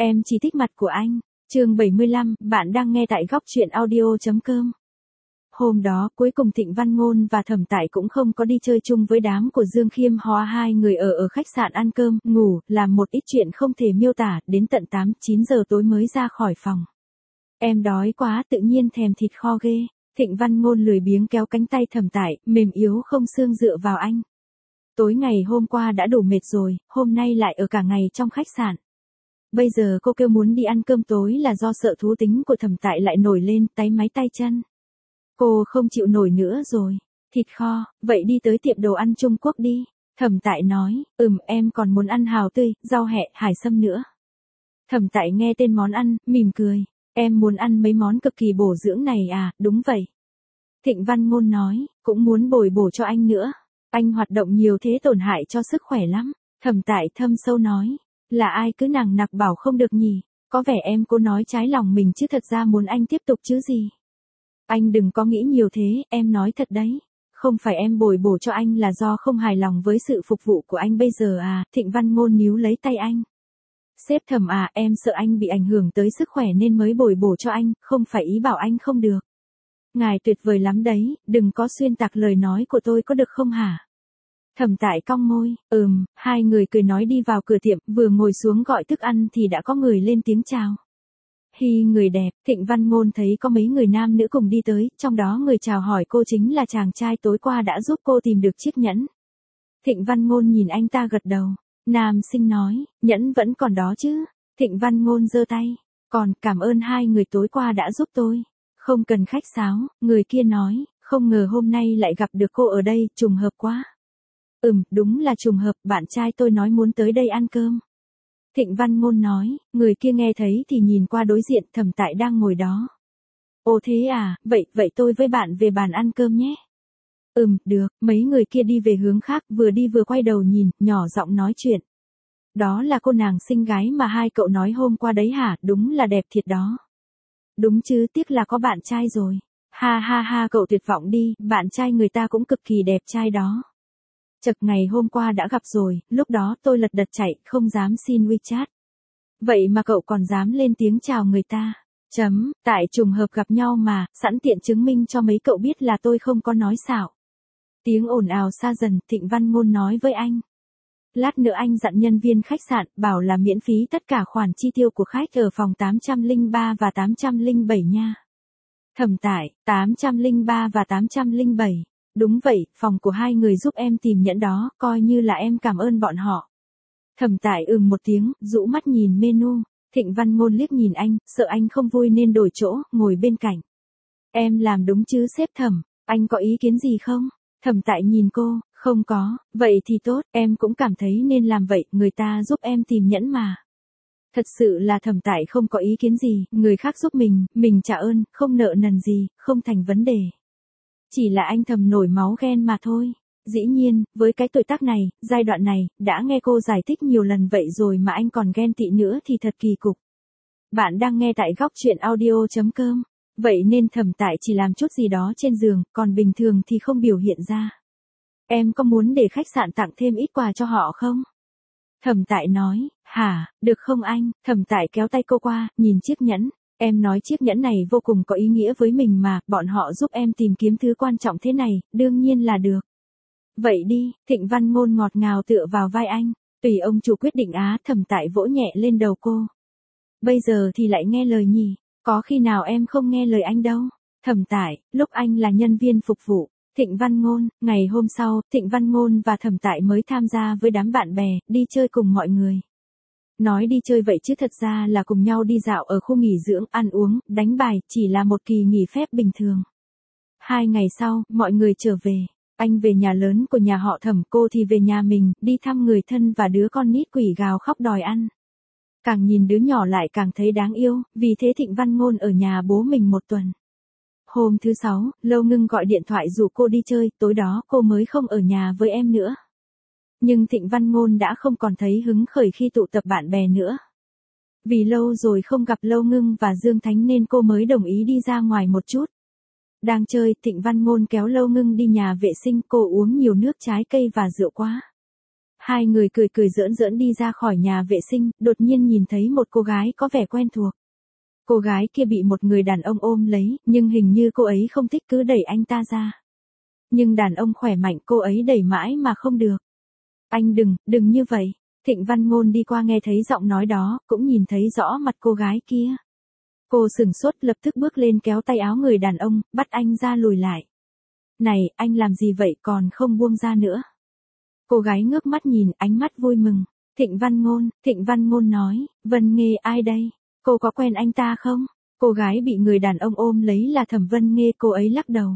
Em chỉ thích mặt của anh. Chương 75, bạn đang nghe tại góc truyện audio.com. Hôm đó, cuối cùng Thịnh Văn Ngôn và Thẩm Tại cũng không có đi chơi chung với đám của Dương Khiêm Hóa, hai người ở khách sạn ăn cơm, ngủ, làm một ít chuyện không thể miêu tả, đến tận 8-9 giờ tối mới ra khỏi phòng. Em đói quá, tự nhiên thèm thịt kho ghê. Thịnh Văn Ngôn lười biếng kéo cánh tay Thẩm Tại, mềm yếu không xương dựa vào anh. Tối ngày hôm qua đã đủ mệt rồi, hôm nay lại ở cả ngày trong khách sạn. Bây giờ cô kêu muốn đi ăn cơm tối là do sợ thú tính của Thẩm Tại lại nổi lên, táy máy tay chân. Cô không chịu nổi nữa rồi. Thịt kho, vậy đi tới tiệm đồ ăn Trung Quốc đi. Thẩm Tại nói, em còn muốn ăn hàu tươi, rau hẹ, hải sâm nữa. Thẩm Tại nghe tên món ăn, mỉm cười. Em muốn ăn mấy món cực kỳ bổ dưỡng này à, đúng vậy. Thịnh Văn Ngôn nói, cũng muốn bồi bổ cho anh nữa. Anh hoạt động nhiều thế tổn hại cho sức khỏe lắm. Thẩm Tại thâm sâu nói, là ai cứ nằng nặc bảo không được nhỉ, có vẻ em cô nói trái lòng mình chứ thật ra muốn anh tiếp tục chứ gì. Anh đừng có nghĩ nhiều thế, em nói thật đấy. Không phải em bồi bổ cho anh là do không hài lòng với sự phục vụ của anh bây giờ à, Thịnh Văn Ngôn níu lấy tay anh. Sếp Thẩm à, em sợ anh bị ảnh hưởng tới sức khỏe nên mới bồi bổ cho anh, không phải ý bảo anh không được. Ngài tuyệt vời lắm đấy, đừng có xuyên tạc lời nói của tôi có được không hả? Thẩm Tại cong môi, hai người cười nói đi vào cửa tiệm, vừa ngồi xuống gọi thức ăn thì đã có người lên tiếng chào. Hi người đẹp, Thịnh Văn Ngôn thấy có mấy người nam nữ cùng đi tới, trong đó người chào hỏi cô chính là chàng trai tối qua đã giúp cô tìm được chiếc nhẫn. Thịnh Văn Ngôn nhìn anh ta gật đầu, nam sinh nói, nhẫn vẫn còn đó chứ. Thịnh Văn Ngôn giơ tay, còn cảm ơn hai người tối qua đã giúp tôi. Không cần khách sáo, người kia nói, không ngờ hôm nay lại gặp được cô ở đây, trùng hợp quá. Đúng là trùng hợp, bạn trai tôi nói muốn tới đây ăn cơm. Thịnh Văn Ngôn nói, người kia nghe thấy thì nhìn qua đối diện, Thẩm Tại đang ngồi đó. Ồ thế à, vậy tôi với bạn về bàn ăn cơm nhé. Được, mấy người kia đi về hướng khác, vừa đi vừa quay đầu nhìn, nhỏ giọng nói chuyện. Đó là cô nàng xinh gái mà hai cậu nói hôm qua đấy hả, đúng là đẹp thiệt đó. Đúng chứ, tiếc là có bạn trai rồi. Ha ha ha, cậu tuyệt vọng đi, bạn trai người ta cũng cực kỳ đẹp trai đó. Chật, ngày hôm qua đã gặp rồi, lúc đó tôi lật đật chạy, không dám xin WeChat. Vậy mà cậu còn dám lên tiếng chào người ta. Tại trùng hợp gặp nhau mà, sẵn tiện chứng minh cho mấy cậu biết là tôi không có nói xạo. Tiếng ồn ào xa dần, Thịnh Văn Ngôn nói với anh. Lát nữa anh dặn nhân viên khách sạn, bảo là miễn phí tất cả khoản chi tiêu của khách ở phòng 803 và 807 nha. Thẩm Tại, 803 và 807. Đúng vậy, phòng của hai người giúp em tìm nhẫn đó, coi như là em cảm ơn bọn họ. Thẩm Tại một tiếng, rũ mắt nhìn menu. Thịnh Văn Ngôn liếc nhìn anh, sợ anh không vui nên đổi chỗ, ngồi bên cạnh. Em làm đúng chứ sếp Thẩm, anh có ý kiến gì không? Thẩm Tại nhìn cô, không có, vậy thì tốt, em cũng cảm thấy nên làm vậy, người ta giúp em tìm nhẫn mà. Thật sự là Thẩm Tại không có ý kiến gì, người khác giúp mình trả ơn, không nợ nần gì, không thành vấn đề. Chỉ là anh thầm nổi máu ghen mà thôi. Dĩ nhiên, với cái tuổi tác này, giai đoạn này, đã nghe cô giải thích nhiều lần vậy rồi mà anh còn ghen tị nữa thì thật kỳ cục. Bạn đang nghe tại góc truyện audio.com. Vậy nên Thẩm Tại chỉ làm chút gì đó trên giường, còn bình thường thì không biểu hiện ra. Em có muốn để khách sạn tặng thêm ít quà cho họ không? Thẩm Tại nói, hả, được không anh? Thẩm Tại kéo tay cô qua, nhìn chiếc nhẫn. Em nói chiếc nhẫn này vô cùng có ý nghĩa với mình mà, bọn họ giúp em tìm kiếm thứ quan trọng thế này, đương nhiên là được. Vậy đi, Thịnh Văn Ngôn ngọt ngào tựa vào vai anh, tùy ông chủ quyết định á, Thẩm Tại vỗ nhẹ lên đầu cô. Bây giờ thì lại nghe lời nhỉ, có khi nào em không nghe lời anh đâu. Thẩm Tại, lúc anh là nhân viên phục vụ, Thịnh Văn Ngôn, ngày hôm sau, Thịnh Văn Ngôn và Thẩm Tại mới tham gia với đám bạn bè, đi chơi cùng mọi người. Nói đi chơi vậy chứ thật ra là cùng nhau đi dạo ở khu nghỉ dưỡng, ăn uống, đánh bài, chỉ là một kỳ nghỉ phép bình thường. 2 ngày sau, mọi người trở về. Anh về nhà lớn của nhà họ Thẩm, cô thì về nhà mình, đi thăm người thân và đứa con nít quỷ gào khóc đòi ăn. Càng nhìn đứa nhỏ lại càng thấy đáng yêu, vì thế Thịnh Văn Ngôn ở nhà bố mình 1 tuần. Hôm thứ 6, Lâu Ngưng gọi điện thoại rủ cô đi chơi, tối đó cô mới không ở nhà với em nữa. Nhưng Thịnh Văn Ngôn đã không còn thấy hứng khởi khi tụ tập bạn bè nữa. Vì lâu rồi không gặp Lâu Ngưng và Dương Thánh nên cô mới đồng ý đi ra ngoài một chút. Đang chơi, Thịnh Văn Ngôn kéo Lâu Ngưng đi nhà vệ sinh, cô uống nhiều nước trái cây và rượu quá. Hai người cười cười giỡn giỡn đi ra khỏi nhà vệ sinh, đột nhiên nhìn thấy một cô gái có vẻ quen thuộc. Cô gái kia bị một người đàn ông ôm lấy, nhưng hình như cô ấy không thích cứ đẩy anh ta ra. Nhưng đàn ông khỏe mạnh cô ấy đẩy mãi mà không được. Anh đừng như vậy. Thịnh Văn Ngôn đi qua nghe thấy giọng nói đó, cũng nhìn thấy rõ mặt cô gái kia. Cô sửng sốt lập tức bước lên kéo tay áo người đàn ông, bắt anh ra lùi lại. Này, anh làm gì vậy còn không buông ra nữa. Cô gái ngước mắt nhìn, ánh mắt vui mừng. Thịnh Văn Ngôn nói, Vân Nghê ai đây? Cô có quen anh ta không? Cô gái bị người đàn ông ôm lấy là Thẩm Vân Nghê, cô ấy lắc đầu.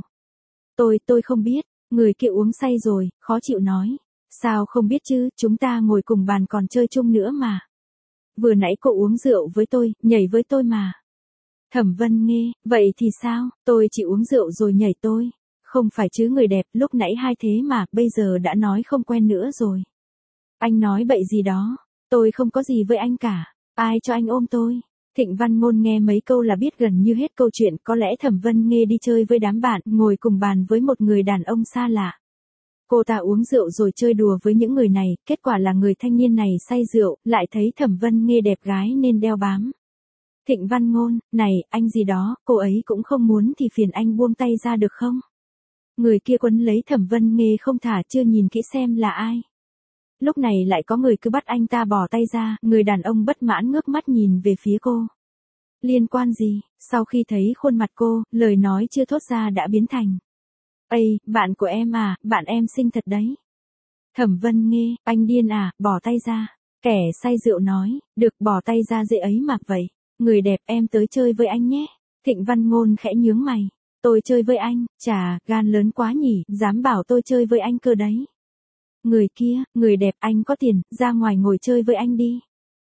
Tôi không biết, người kia uống say rồi, khó chịu nói. Sao không biết chứ, chúng ta ngồi cùng bàn còn chơi chung nữa mà. Vừa nãy cô uống rượu với tôi, nhảy với tôi mà. Thẩm Vân Nghê, vậy thì sao, tôi chỉ uống rượu rồi nhảy tôi. Không phải chứ người đẹp, lúc nãy hai thế mà, bây giờ đã nói không quen nữa rồi. Anh nói bậy gì đó, tôi không có gì với anh cả, ai cho anh ôm tôi. Thịnh Văn Ngôn nghe mấy câu là biết gần như hết câu chuyện, có lẽ Thẩm Vân Nghê đi chơi với đám bạn, ngồi cùng bàn với một người đàn ông xa lạ. Cô ta uống rượu rồi chơi đùa với những người này, kết quả là người thanh niên này say rượu, lại thấy Thẩm Vân Nghê đẹp gái nên đeo bám. Thịnh Văn Ngôn, này, anh gì đó, cô ấy cũng không muốn thì phiền anh buông tay ra được không? Người kia quấn lấy Thẩm Vân Nghê không thả, chưa nhìn kỹ xem là ai. Lúc này lại có người cứ bắt anh ta bỏ tay ra, người đàn ông bất mãn ngước mắt nhìn về phía cô. Liên quan gì? Sau khi thấy khuôn mặt cô, lời nói chưa thốt ra đã biến thành. Ây, bạn của em à, bạn em xinh thật đấy. Thẩm Vân Nghê, anh điên à, bỏ tay ra. Kẻ say rượu nói, được bỏ tay ra dễ ấy mà vậy. Người đẹp em tới chơi với anh nhé. Thịnh Văn Ngôn khẽ nhướng mày. Tôi chơi với anh, chà, gan lớn quá nhỉ, dám bảo tôi chơi với anh cơ đấy. Người kia, người đẹp anh có tiền, ra ngoài ngồi chơi với anh đi.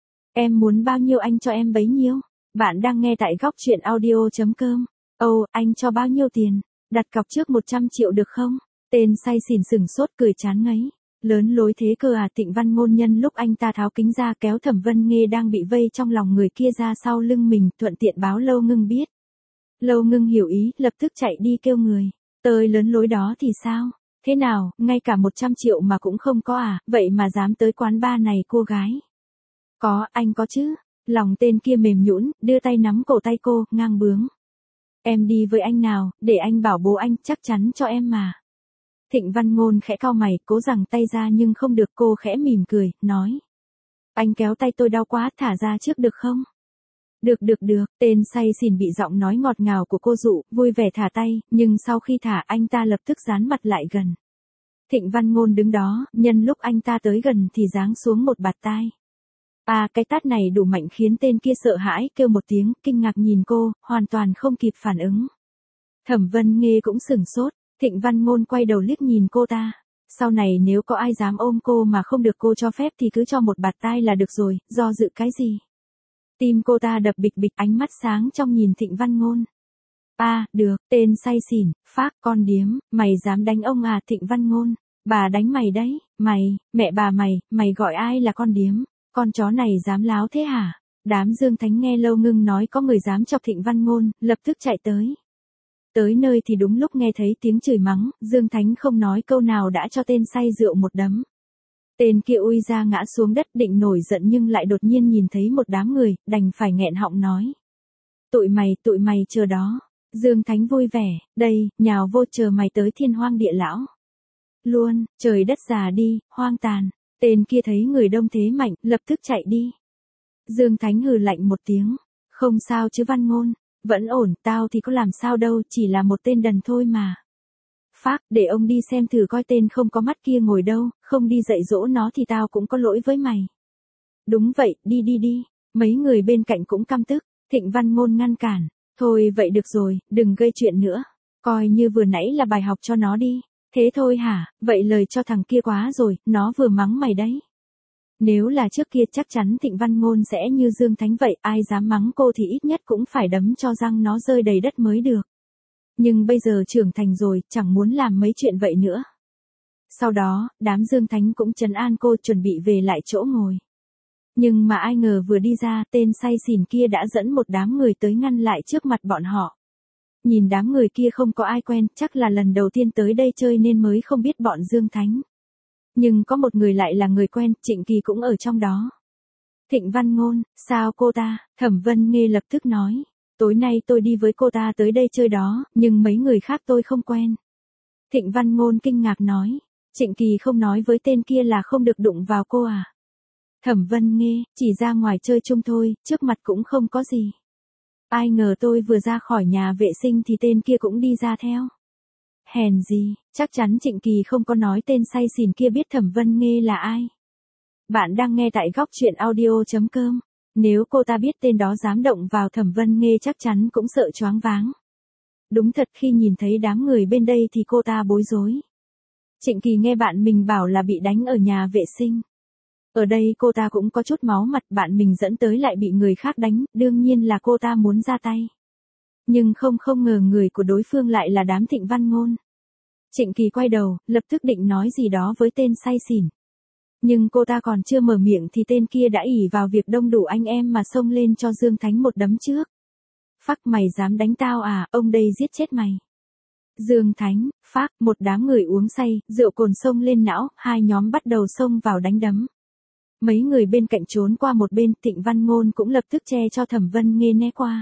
Em muốn bao nhiêu anh cho em bấy nhiêu. Bạn đang nghe tại góc truyện audio.com. Ồ, anh cho bao nhiêu tiền? Đặt cọc trước 100 triệu được không? Tên say xỉn sừng sốt cười chán ngấy. Lớn lối thế cơ à. Thịnh Văn Ngôn nhân lúc anh ta tháo kính ra kéo Thẩm Vân Nghê đang bị vây trong lòng người kia ra sau lưng mình, thuận tiện báo Lâu Ngưng biết. Lâu Ngưng hiểu ý, lập tức chạy đi kêu người. Tới lớn lối đó thì sao? Thế nào, ngay cả 100 triệu mà cũng không có à, vậy mà dám tới quán bar này cô gái. Có, anh có chứ. Lòng tên kia mềm nhũn, đưa tay nắm cổ tay cô, ngang bướng. Em đi với anh nào, để anh bảo bố anh, chắc chắn cho em mà. Thịnh Văn Ngôn khẽ cau mày, cố giằng tay ra nhưng không được, cô khẽ mỉm cười, nói. Anh kéo tay tôi đau quá, thả ra trước được không? Được, tên say xỉn bị giọng nói ngọt ngào của cô dụ, vui vẻ thả tay, nhưng sau khi thả anh ta lập tức dán mặt lại gần. Thịnh Văn Ngôn đứng đó, nhân lúc anh ta tới gần thì giáng xuống một bạt tai. À, cái tát này đủ mạnh khiến tên kia sợ hãi, kêu một tiếng, kinh ngạc nhìn cô, hoàn toàn không kịp phản ứng. Thẩm Vân Nghê cũng sửng sốt, Thịnh Văn Ngôn quay đầu liếc nhìn cô ta. Sau này nếu có ai dám ôm cô mà không được cô cho phép thì cứ cho một bạt tai là được rồi, do dự cái gì. Tim cô ta đập bịch bịch, ánh mắt sáng trong nhìn Thịnh Văn Ngôn. À, được, tên say xỉn, phác, con điếm, mày dám đánh ông à? Thịnh Văn Ngôn, bà đánh mày đấy, mẹ bà mày gọi ai là con điếm, con chó này dám láo thế hả? Đám Dương Thánh nghe Lâu Ngưng nói có người dám chọc Thịnh Văn Ngôn, lập tức chạy tới. Tới nơi thì đúng lúc nghe thấy tiếng chửi mắng, Dương Thánh không nói câu nào đã cho tên say rượu một đấm. Tên kia ui ra ngã xuống đất định nổi giận nhưng lại đột nhiên nhìn thấy một đám người, đành phải nghẹn họng nói. Tụi mày chờ đó. Dương Thánh vui vẻ, đây, nhào vô chờ mày tới thiên hoang địa lão. Luôn, trời đất già đi, hoang tàn. Tên kia thấy người đông thế mạnh, lập tức chạy đi. Dương Thánh hừ lạnh một tiếng. Không sao chứ Văn Ngôn, vẫn ổn, tao thì có làm sao đâu, chỉ là một tên đần thôi mà. Phác, để ông đi xem thử coi tên không có mắt kia ngồi đâu, không đi dạy dỗ nó thì tao cũng có lỗi với mày. Đúng vậy, đi. Mấy người bên cạnh cũng căm tức, Thịnh Văn Ngôn ngăn cản. Thôi vậy được rồi, đừng gây chuyện nữa. Coi như vừa nãy là bài học cho nó đi. Thế thôi hả, vậy lời cho thằng kia quá rồi, nó vừa mắng mày đấy. Nếu là trước kia chắc chắn Thịnh Văn Ngôn sẽ như Dương Thánh vậy, ai dám mắng cô thì ít nhất cũng phải đấm cho răng nó rơi đầy đất mới được. Nhưng bây giờ trưởng thành rồi, chẳng muốn làm mấy chuyện vậy nữa. Sau đó, đám Dương Thánh cũng trấn an cô chuẩn bị về lại chỗ ngồi. Nhưng mà ai ngờ vừa đi ra, tên say xỉn kia đã dẫn một đám người tới ngăn lại trước mặt bọn họ. Nhìn đám người kia không có ai quen, chắc là lần đầu tiên tới đây chơi nên mới không biết bọn Dương Thánh. Nhưng có một người lại là người quen, Trịnh Kỳ cũng ở trong đó. Thịnh Văn Ngôn, sao cô ta? Thẩm Vân Nghê lập tức nói. Tối nay tôi đi với cô ta tới đây chơi đó, nhưng mấy người khác tôi không quen. Thịnh Văn Ngôn kinh ngạc nói. Trịnh Kỳ không nói với tên kia là không được đụng vào cô à? Thẩm Vân Nghê, chỉ ra ngoài chơi chung thôi, trước mặt cũng không có gì. Ai ngờ tôi vừa ra khỏi nhà vệ sinh thì tên kia cũng đi ra theo. Hèn gì, chắc chắn Trịnh Kỳ không có nói tên say xỉn kia biết Thẩm Vân Nghê là ai. Bạn đang nghe tại góc truyện audio.com. Nếu cô ta biết tên đó dám động vào Thẩm Vân Nghê chắc chắn cũng sợ choáng váng. Đúng thật khi nhìn thấy đám người bên đây thì cô ta bối rối. Trịnh Kỳ nghe bạn mình bảo là bị đánh ở nhà vệ sinh. Ở đây cô ta cũng có chút máu mặt, bạn mình dẫn tới lại bị người khác đánh, đương nhiên là cô ta muốn ra tay. Nhưng không ngờ người của đối phương lại là đám Thịnh Văn Ngôn. Trịnh Kỳ quay đầu, lập tức định nói gì đó với tên say xỉn. Nhưng cô ta còn chưa mở miệng thì tên kia đã ỷ vào việc đông đủ anh em mà xông lên cho Dương Thánh một đấm trước. Phắc, mày dám đánh tao à, ông đây giết chết mày. Dương Thánh, Phác, một đám người uống say, rượu cồn xông lên não, hai nhóm bắt đầu xông vào đánh đấm. Mấy người bên cạnh trốn qua một bên, Thịnh Văn Ngôn cũng lập tức che cho Thẩm Vân Nghê né qua.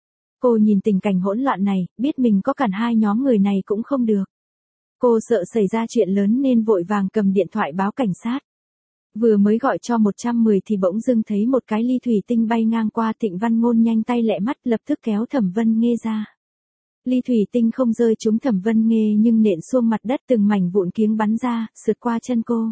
Cô nhìn tình cảnh hỗn loạn này, biết mình có cản hai nhóm người này cũng không được. Cô sợ xảy ra chuyện lớn nên vội vàng cầm điện thoại báo cảnh sát. Vừa mới gọi cho 110 thì bỗng dưng thấy một cái ly thủy tinh bay ngang qua, Thịnh Văn Ngôn nhanh tay lẹ mắt lập tức kéo Thẩm Vân Nghê ra. Ly thủy tinh không rơi trúng Thẩm Vân Nghê nhưng nện xuống mặt đất, từng mảnh vụn kiếng bắn ra, sượt qua chân cô.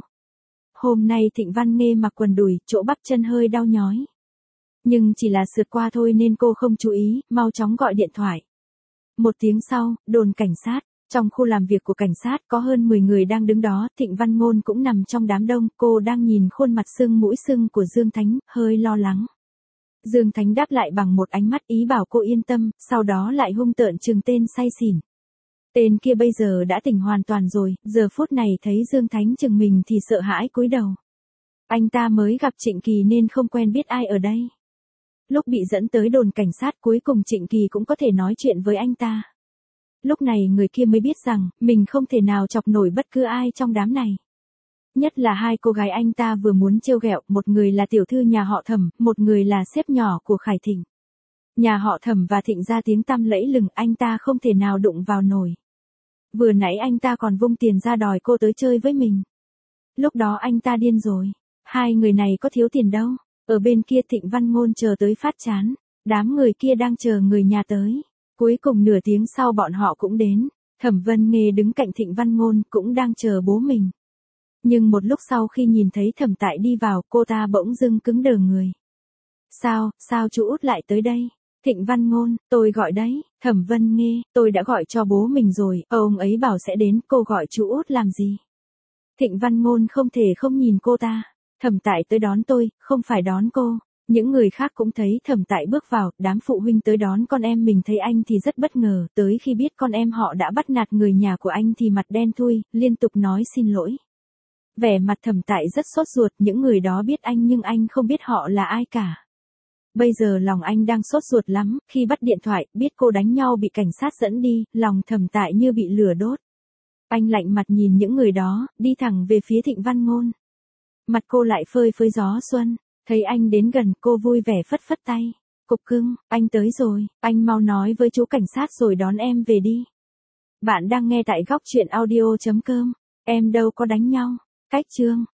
Hôm nay Thịnh Văn Nghê mặc quần đùi, chỗ bắp chân hơi đau nhói. Nhưng chỉ là sượt qua thôi nên cô không chú ý, mau chóng gọi điện thoại. Một tiếng sau, đồn cảnh sát. Trong khu làm việc của cảnh sát có hơn 10 người đang đứng đó, Thịnh Văn Ngôn cũng nằm trong đám đông, cô đang nhìn khuôn mặt sưng mũi sưng của Dương Thánh, hơi lo lắng. Dương Thánh đáp lại bằng một ánh mắt ý bảo cô yên tâm, sau đó lại hung tợn trừng tên say xỉn. Tên kia bây giờ đã tỉnh hoàn toàn rồi, giờ phút này thấy Dương Thánh trừng mình thì sợ hãi cúi đầu. Anh ta mới gặp Trịnh Kỳ nên không quen biết ai ở đây. Lúc bị dẫn tới đồn cảnh sát cuối cùng Trịnh Kỳ cũng có thể nói chuyện với anh ta. Lúc này người kia mới biết rằng, mình không thể nào chọc nổi bất cứ ai trong đám này. Nhất là hai cô gái anh ta vừa muốn trêu ghẹo, một người là tiểu thư nhà họ Thẩm, một người là sếp nhỏ của Khải Thịnh. Nhà họ Thẩm và Thịnh ra tiếng tăm lẫy lừng, anh ta không thể nào đụng vào nổi. Vừa nãy anh ta còn vung tiền ra đòi cô tới chơi với mình. Lúc đó anh ta điên rồi. Hai người này có thiếu tiền đâu. Ở bên kia Thịnh Văn Ngôn chờ tới phát chán. Đám người kia đang chờ người nhà tới. Cuối cùng nửa tiếng sau bọn họ cũng đến. Thẩm Vân Nghê đứng cạnh Thịnh Văn Ngôn cũng đang chờ bố mình. Nhưng một lúc sau khi nhìn thấy Thẩm Tại đi vào, cô ta bỗng dưng cứng đờ người. Sao chú út lại tới đây? Thịnh Văn Ngôn, tôi gọi đấy. Thẩm Vân Nghê, tôi đã gọi cho bố mình rồi, ông ấy bảo sẽ đến, cô gọi chú út làm gì? Thịnh Văn Ngôn không thể không nhìn cô ta. Thẩm Tại tới đón tôi, không phải đón cô. Những người khác cũng thấy Thẩm Tại bước vào, đám phụ huynh tới đón con em mình thấy anh thì rất bất ngờ, tới khi biết con em họ đã bắt nạt người nhà của anh thì mặt đen thui, liên tục nói xin lỗi. Vẻ mặt Thẩm Tại rất sốt ruột, những người đó biết anh nhưng anh không biết họ là ai cả. Bây giờ lòng anh đang sốt ruột lắm, khi bắt điện thoại, biết cô đánh nhau bị cảnh sát dẫn đi, lòng Thẩm Tại như bị lửa đốt. Anh lạnh mặt nhìn những người đó, đi thẳng về phía Thịnh Văn Ngôn. Mặt cô lại phơi phới gió xuân, thấy anh đến gần, cô vui vẻ phất phất tay. Cục cưng, anh tới rồi, anh mau nói với chú cảnh sát rồi đón em về đi. Bạn đang nghe tại góc truyện audio.com, em đâu có đánh nhau. Cách chương